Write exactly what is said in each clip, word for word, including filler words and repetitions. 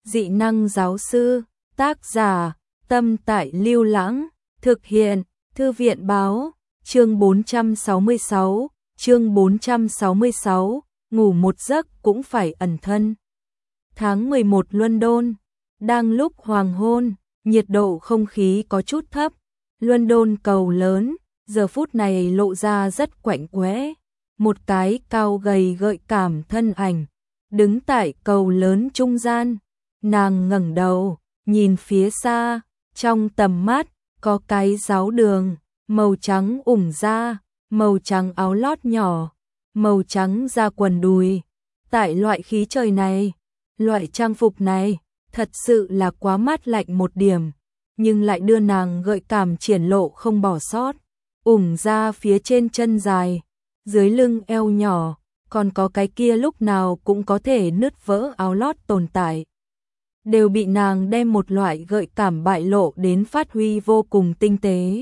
Dị năng giáo sư, tác giả, Tâm Tại Lưu Lãng, thực hiện, Thư viện báo, chương bốn trăm sáu mươi sáu, chương bốn trăm sáu mươi sáu, ngủ một giấc cũng phải ẩn thân. Tháng mười một London, đang lúc hoàng hôn, nhiệt độ không khí có chút thấp, London cầu lớn, giờ phút này lộ ra rất quạnh quẽ, một cái cao gầy gợi cảm thân ảnh, đứng tại cầu lớn trung gian, nàng ngẩng đầu, nhìn phía xa, trong tầm mắt, có cái giáo đường, màu trắng ủng da, màu trắng áo lót nhỏ, màu trắng da quần đùi. Tại loại khí trời này, loại trang phục này, thật sự là quá mát lạnh một điểm, nhưng lại đưa nàng gợi cảm triển lộ không bỏ sót. Ủng da phía trên chân dài, dưới lưng eo nhỏ, còn có cái kia lúc nào cũng có thể nứt vỡ áo lót tồn tại. Đều bị nàng đem một loại gợi cảm bại lộ đến phát huy vô cùng tinh tế.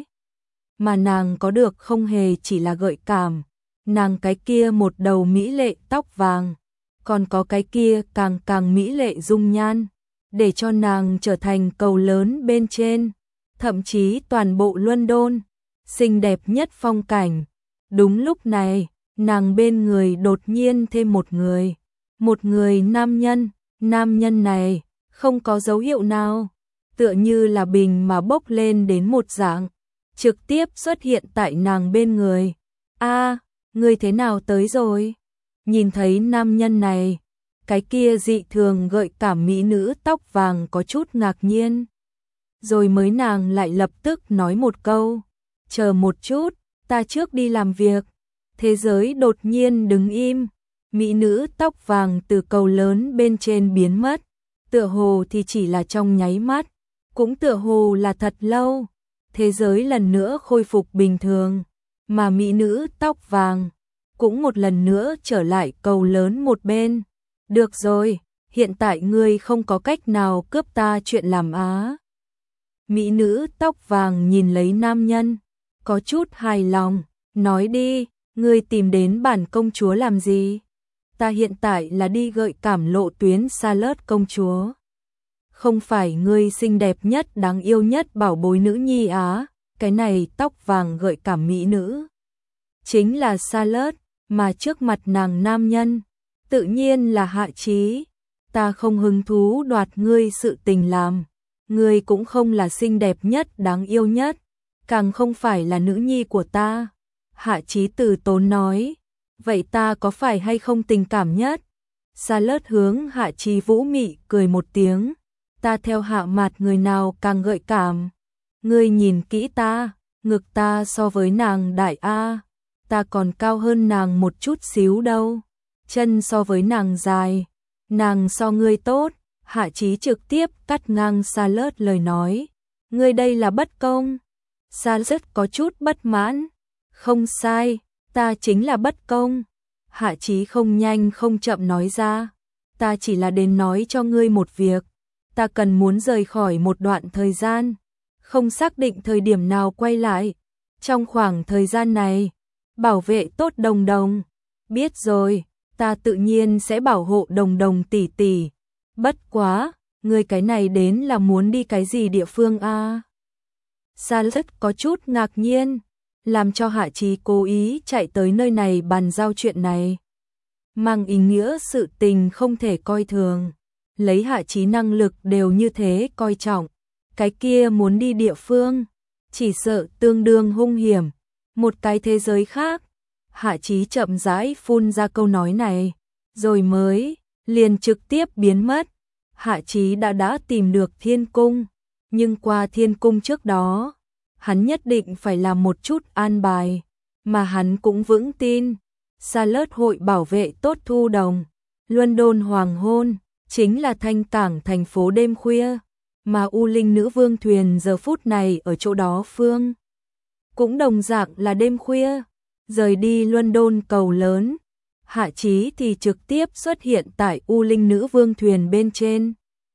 Mà nàng có được không hề chỉ là gợi cảm, nàng cái kia một đầu mỹ lệ tóc vàng, còn có cái kia càng càng mỹ lệ dung nhan, để cho nàng trở thành cầu lớn bên trên, thậm chí toàn bộ London, xinh đẹp nhất phong cảnh. Đúng lúc này, nàng bên người đột nhiên thêm một người, một người nam nhân, nam nhân này không có dấu hiệu nào, tựa như là bình mà bốc lên đến một dạng, trực tiếp xuất hiện tại nàng bên người. A, ngươi thế nào tới rồi? Nhìn thấy nam nhân này, cái kia dị thường gợi cảm mỹ nữ tóc vàng có chút ngạc nhiên. Rồi mới nàng lại lập tức nói một câu, chờ một chút, ta trước đi làm việc. Thế giới đột nhiên đứng im, mỹ nữ tóc vàng từ cầu lớn bên trên biến mất, tựa hồ thì chỉ là trong nháy mắt, cũng tựa hồ là thật lâu. Thế giới lần nữa khôi phục bình thường, mà mỹ nữ tóc vàng cũng một lần nữa trở lại cầu lớn một bên. Được rồi, hiện tại ngươi không có cách nào cướp ta chuyện làm á. Mỹ nữ tóc vàng nhìn lấy nam nhân, có chút hài lòng, nói đi, ngươi tìm đến bản công chúa làm gì? Ta hiện tại là đi gợi cảm lộ tuyến Charlotte công chúa. Không phải ngươi xinh đẹp nhất đáng yêu nhất bảo bối nữ nhi á, cái này tóc vàng gợi cảm mỹ nữ. Chính là Charlotte, mà trước mặt nàng nam nhân, tự nhiên là Hạ Chí. Ta không hứng thú đoạt ngươi sự tình làm, ngươi cũng không là xinh đẹp nhất đáng yêu nhất, càng không phải là nữ nhi của ta. Hạ Chí từ tốn nói, vậy ta có phải hay không tình cảm nhất? Charlotte hướng Hạ Chí vũ mị cười một tiếng, ta theo Hạ Mạt người nào càng gợi cảm? Ngươi nhìn kỹ ta, ngực ta so với nàng đại a, ta còn cao hơn nàng một chút xíu đâu. Chân so với nàng dài, nàng so ngươi tốt. Hạ Chí trực tiếp cắt ngang Charlotte lời nói, ngươi đây là bất công. Charlotte có chút bất mãn, không sai, ta chính là bất công. Hạ Chí không nhanh không chậm nói ra, ta chỉ là đến nói cho ngươi một việc, ta cần muốn rời khỏi một đoạn thời gian, không xác định thời điểm nào quay lại. Trong khoảng thời gian này, bảo vệ tốt Đồng Đồng. Biết rồi, ta tự nhiên sẽ bảo hộ Đồng Đồng tỷ tỷ. Bất quá, ngươi cái này đến là muốn đi cái gì địa phương a? À? Charlotte có chút ngạc nhiên, làm cho Hạ Chí cố ý chạy tới nơi này bàn giao chuyện này. Mang ý nghĩa sự tình không thể coi thường, lấy Hạ Chí năng lực đều như thế coi trọng, cái kia muốn đi địa phương, chỉ sợ tương đương hung hiểm, một cái thế giới khác. Hạ Chí chậm rãi phun ra câu nói này, rồi mới liền trực tiếp biến mất. Hạ Chí đã đã tìm được Thiên Cung, nhưng qua Thiên Cung trước đó, hắn nhất định phải làm một chút an bài, mà hắn cũng vững tin, Charlotte hội bảo vệ tốt Thu Đồng. London hoàng hôn, chính là thanh cảng thành phố đêm khuya, mà U Linh Nữ Vương thuyền giờ phút này ở chỗ đó phương. Cũng đồng dạng là đêm khuya, rời đi London cầu lớn, Hạ Chí thì trực tiếp xuất hiện tại U Linh Nữ Vương thuyền bên trên.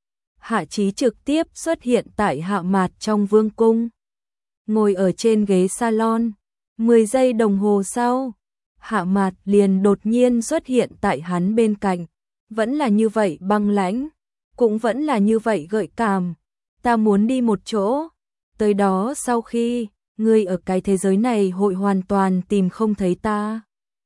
Hạ Chí trực tiếp xuất hiện tại Hạ Mạt trong vương cung, ngồi ở trên ghế salon. Mười giây đồng hồ sau, Hạ Mạt liền đột nhiên xuất hiện tại hắn bên cạnh, vẫn là như vậy băng lãnh, cũng vẫn là như vậy gợi cảm. Ta muốn đi một chỗ, tới đó sau khi ngươi ở cái thế giới này hội hoàn toàn tìm không thấy ta.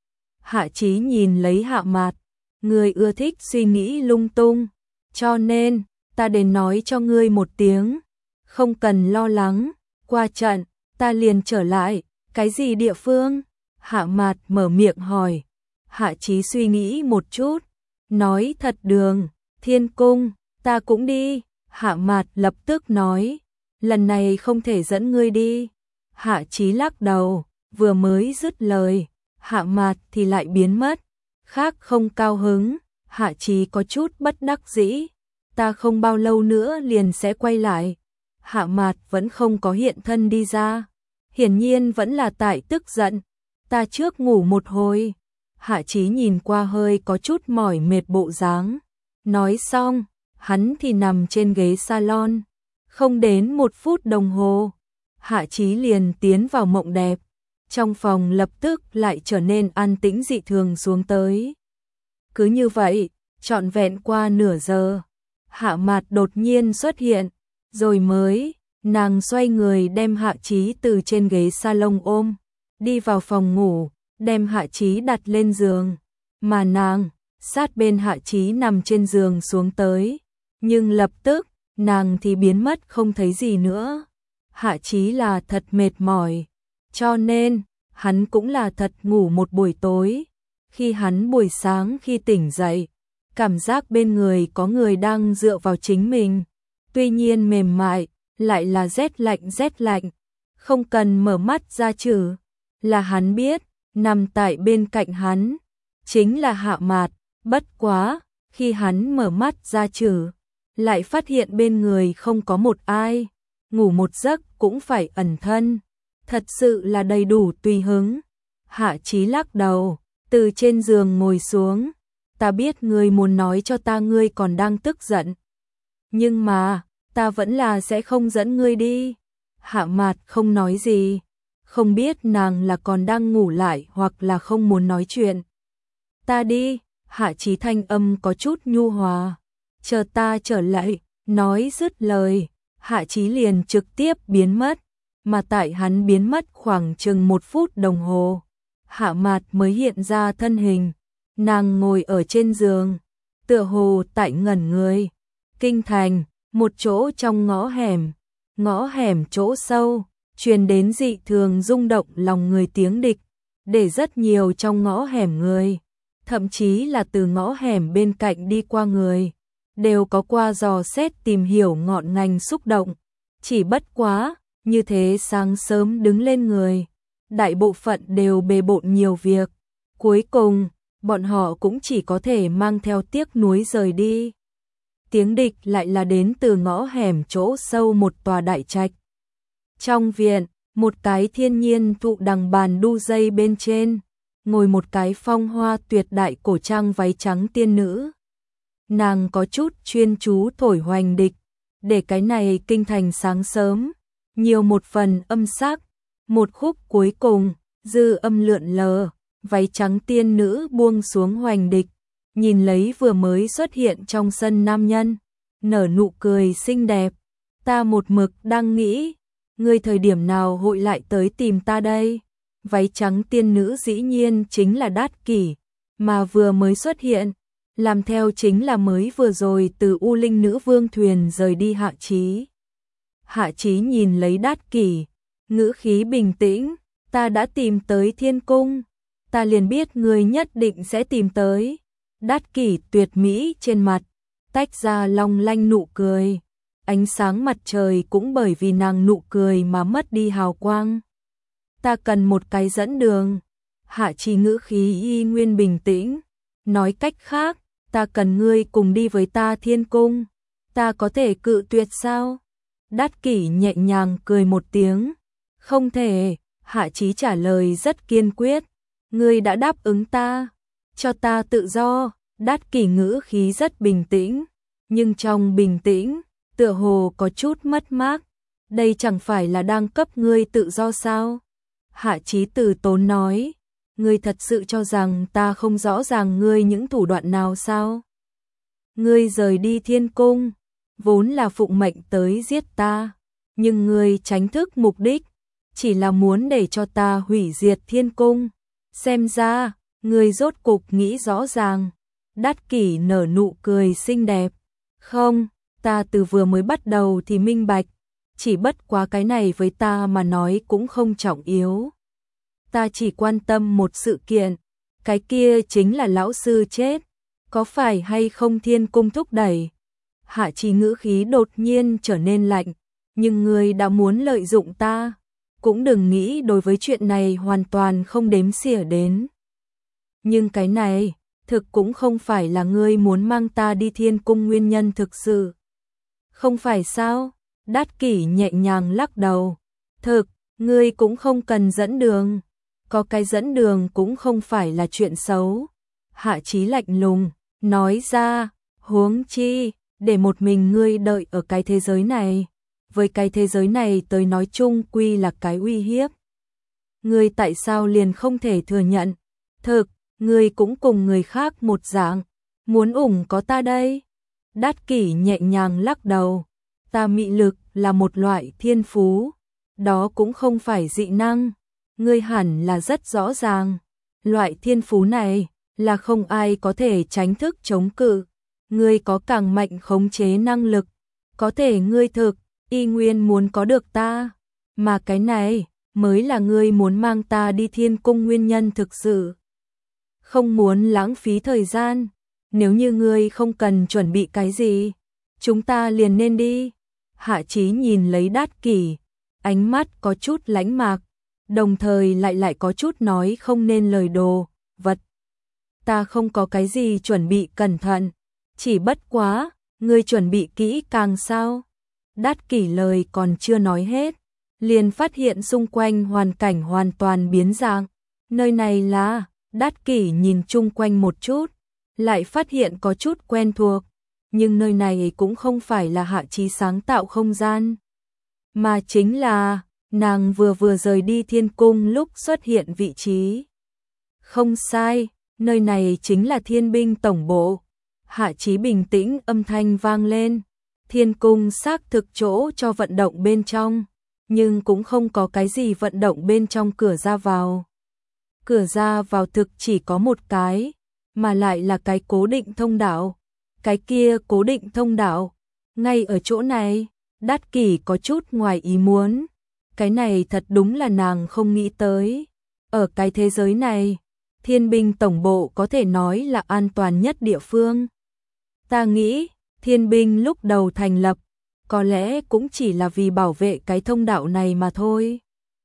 Hạ Chí nhìn lấy Hạ Mạt, ngươi ưa thích suy nghĩ lung tung, cho nên ta đến nói cho ngươi một tiếng, không cần lo lắng, qua trận ta liền trở lại. Cái gì địa phương? Hạ Mạt mở miệng hỏi. Hạ Chí suy nghĩ một chút, nói thật đường, Thiên Cung, ta cũng đi. Hạ Mạt lập tức nói, lần này không thể dẫn ngươi đi. Hạ Chí lắc đầu, vừa mới dứt lời, Hạ Mạt thì lại biến mất. Khác không cao hứng, Hạ Chí có chút bất đắc dĩ, ta không bao lâu nữa liền sẽ quay lại. Hạ Mạt vẫn không có hiện thân đi ra, hiển nhiên vẫn là tại tức giận. Ta trước ngủ một hồi. Hạ Chí nhìn qua hơi có chút mỏi mệt bộ dáng. Nói xong, hắn thì nằm trên ghế salon. Không đến một phút đồng hồ, Hạ Chí liền tiến vào mộng đẹp. Trong phòng lập tức lại trở nên an tĩnh dị thường xuống tới. Cứ như vậy, trọn vẹn qua nửa giờ, Hạ Mạt đột nhiên xuất hiện, rồi mới, nàng xoay người đem Hạ Chí từ trên ghế salon ôm, đi vào phòng ngủ, đem Hạ Chí đặt lên giường, mà nàng, sát bên Hạ Chí nằm trên giường xuống tới, nhưng lập tức, nàng thì biến mất không thấy gì nữa. Hạ Chí là thật mệt mỏi, cho nên, hắn cũng là thật ngủ một buổi tối. Khi hắn buổi sáng khi tỉnh dậy, cảm giác bên người có người đang dựa vào chính mình, tuy nhiên mềm mại, lại là rét lạnh rét lạnh, không cần mở mắt ra chử, là hắn biết, nằm tại bên cạnh hắn, chính là Hạ Mạt. Bất quá, khi hắn mở mắt ra chử, lại phát hiện bên người không có một ai, ngủ một giấc cũng phải ẩn thân, thật sự là đầy đủ tùy hứng. Hạ Chí lắc đầu, từ trên giường ngồi xuống, ta biết ngươi muốn nói cho ta ngươi còn đang tức giận, nhưng mà, ta vẫn là sẽ không dẫn ngươi đi. Hạ Mạt không nói gì, không biết nàng là còn đang ngủ lại hoặc là không muốn nói chuyện. Ta đi. Hạ Chí thanh âm có chút nhu hòa, chờ ta trở lại. Nói dứt lời, Hạ Chí liền trực tiếp biến mất, mà tại hắn biến mất khoảng chừng một phút đồng hồ, Hạ Mạt mới hiện ra thân hình. Nàng ngồi ở trên giường, tựa hồ tại ngẩn người. Kinh thành, một chỗ trong ngõ hẻm, ngõ hẻm chỗ sâu, truyền đến dị thường rung động lòng người tiếng địch, để rất nhiều trong ngõ hẻm người, thậm chí là từ ngõ hẻm bên cạnh đi qua người, đều có qua dò xét tìm hiểu ngọn ngành xúc động. Chỉ bất quá, như thế sáng sớm đứng lên người, đại bộ phận đều bề bộn nhiều việc, cuối cùng, bọn họ cũng chỉ có thể mang theo tiếc nuối rời đi. Tiếng địch lại là đến từ ngõ hẻm chỗ sâu một tòa đại trạch. Trong viện, một cái thiên nhiên thụ đằng bàn đu dây bên trên, ngồi một cái phong hoa tuyệt đại cổ trang váy trắng tiên nữ. Nàng có chút chuyên chú thổi hoành địch, để cái này kinh thành sáng sớm, nhiều một phần âm sắc. Một khúc cuối cùng, dư âm lượn lờ, váy trắng tiên nữ buông xuống hoành địch, nhìn lấy vừa mới xuất hiện trong sân nam nhân, nở nụ cười xinh đẹp. Ta một mực đang nghĩ, ngươi thời điểm nào hội lại tới tìm ta đây? Váy trắng tiên nữ dĩ nhiên chính là Đát Kỷ, mà vừa mới xuất hiện, làm theo chính là mới vừa rồi từ U Linh Nữ Vương thuyền rời đi Hạ Chí. Hạ Chí nhìn lấy Đát Kỷ, ngữ khí bình tĩnh, ta đã tìm tới Thiên Cung, ta liền biết ngươi nhất định sẽ tìm tới. Đát Kỷ tuyệt mỹ trên mặt, tách ra long lanh nụ cười, ánh sáng mặt trời cũng bởi vì nàng nụ cười mà mất đi hào quang. Ta cần một cái dẫn đường. Hạ Chí ngữ khí y nguyên bình tĩnh, nói cách khác, ta cần ngươi cùng đi với ta Thiên Cung, ta có thể cự tuyệt sao? Đát Kỷ nhẹ nhàng cười một tiếng, không thể. Hạ Chí trả lời rất kiên quyết, ngươi đã đáp ứng ta, cho ta tự do. Đát Kỷ ngữ khí rất bình tĩnh, nhưng trong bình tĩnh, tựa hồ có chút mất mát. Đây chẳng phải là đang cấp ngươi tự do sao? Hạ Chí từ tốn nói, ngươi thật sự cho rằng ta không rõ ràng ngươi những thủ đoạn nào sao? ngươi rời đi thiên cung, vốn là phụng mệnh tới giết ta, nhưng ngươi tránh thức mục đích, chỉ là muốn để cho ta hủy diệt thiên cung. Xem ra, ngươi rốt cục nghĩ rõ ràng. Đát Kỷ nở nụ cười xinh đẹp. Không, ta từ vừa mới bắt đầu thì minh bạch, chỉ bất quá cái này với ta mà nói cũng không trọng yếu. Ta chỉ quan tâm một sự kiện, cái kia chính là lão sư chết, có phải hay không thiên cung thúc đẩy. Hạ Chí ngữ khí đột nhiên trở nên lạnh, nhưng ngươi đã muốn lợi dụng ta, cũng đừng nghĩ đối với chuyện này hoàn toàn không đếm xỉa đến. Nhưng cái này, thực cũng không phải là ngươi muốn mang ta đi thiên cung nguyên nhân thực sự. Không phải sao? Đát Kỷ nhẹ nhàng lắc đầu. Thực, ngươi cũng không cần dẫn đường. Có cái dẫn đường cũng không phải là chuyện xấu. Hạ Chí lạnh lùng, nói ra, huống chi, để một mình ngươi đợi ở cái thế giới này. Với cái thế giới này tới nói chung quy là cái uy hiếp. Ngươi tại sao liền không thể thừa nhận? Thực, ngươi cũng cùng người khác một dạng, muốn ủng có ta đây. Đát Kỷ nhẹ nhàng lắc đầu, ta mị lực là một loại thiên phú, đó cũng không phải dị năng, ngươi hẳn là rất rõ ràng, loại thiên phú này là không ai có thể tránh thức chống cự, ngươi có càng mạnh khống chế năng lực, có thể ngươi thực, y nguyên muốn có được ta, mà cái này mới là ngươi muốn mang ta đi thiên cung nguyên nhân thực sự. Không muốn lãng phí thời gian, nếu như ngươi không cần chuẩn bị cái gì, chúng ta liền nên đi. Hạ Chí nhìn lấy Đát Kỷ, ánh mắt có chút lãnh mạc, đồng thời lại lại có chút nói không nên lời đồ, vật. Ta không có cái gì chuẩn bị cẩn thận, chỉ bất quá, ngươi chuẩn bị kỹ càng sao? Đát Kỷ lời còn chưa nói hết, liền phát hiện xung quanh hoàn cảnh hoàn toàn biến dạng. Nơi này là... Đát Kỷ nhìn chung quanh một chút, lại phát hiện có chút quen thuộc, nhưng nơi này cũng không phải là Hạ Chí sáng tạo không gian, mà chính là nàng vừa vừa rời đi thiên cung lúc xuất hiện vị trí. Không sai, nơi này chính là thiên binh tổng bộ. Hạ Chí bình tĩnh âm thanh vang lên, thiên cung xác thực chỗ cho vận động bên trong, nhưng cũng không có cái gì vận động bên trong cửa ra vào. Cửa ra vào thực chỉ có một cái, mà lại là cái cố định thông đạo. Cái kia cố định thông đạo, ngay ở chỗ này, Đát Kỷ có chút ngoài ý muốn. Cái này thật đúng là nàng không nghĩ tới. Ở cái thế giới này, thiên binh tổng bộ có thể nói là an toàn nhất địa phương. Ta nghĩ, thiên binh lúc đầu thành lập, có lẽ cũng chỉ là vì bảo vệ cái thông đạo này mà thôi.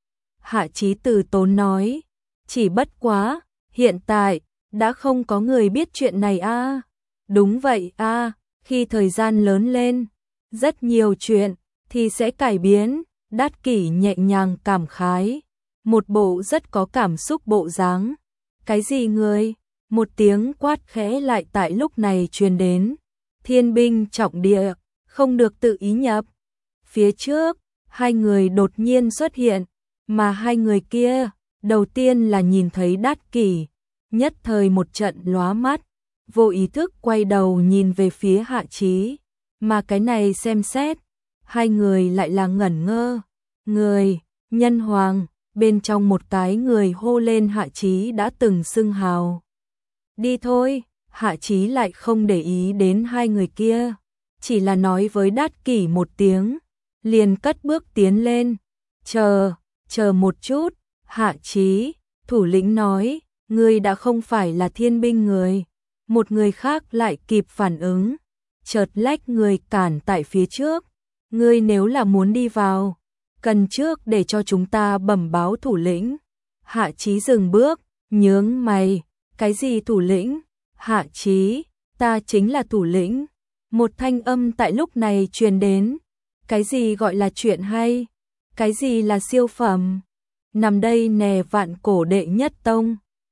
Hạ Chí từ tốn nói. Chỉ bất quá, hiện tại, đã không có người biết chuyện này a. À. Đúng vậy a, à, khi thời gian lớn lên, rất nhiều chuyện, thì sẽ cải biến. Đát Kỷ nhẹ nhàng cảm khái, một bộ rất có cảm xúc bộ dáng. Cái gì người? Một tiếng quát khẽ lại tại lúc này truyền đến. Thiên binh trọng địa, không được tự ý nhập. Phía trước, hai người đột nhiên xuất hiện, mà hai người kia... Đầu tiên là nhìn thấy Đát Kỷ, nhất thời một trận lóa mắt, vô ý thức quay đầu nhìn về phía Hạ Chí, mà cái này xem xét, hai người lại là ngẩn ngơ. Người, nhân hoàng, bên trong một cái người hô lên Hạ Chí đã từng xưng hào. Đi thôi, Hạ Chí lại không để ý đến hai người kia, chỉ là nói với Đát Kỷ một tiếng, liền cất bước tiến lên. Chờ, chờ một chút. Hạ Chí, thủ lĩnh nói, ngươi đã không phải là thiên binh người. Một người khác lại kịp phản ứng, chợt lách người cản tại phía trước. Ngươi nếu là muốn đi vào, cần trước để cho chúng ta bẩm báo thủ lĩnh. Hạ Chí dừng bước, nhướng mày, cái gì thủ lĩnh? Hạ Chí, ta chính là thủ lĩnh. Một thanh âm tại lúc này truyền đến. Cái gì gọi là chuyện hay? Cái gì là siêu phẩm? Nằm đây nè vạn cổ đệ nhất tông.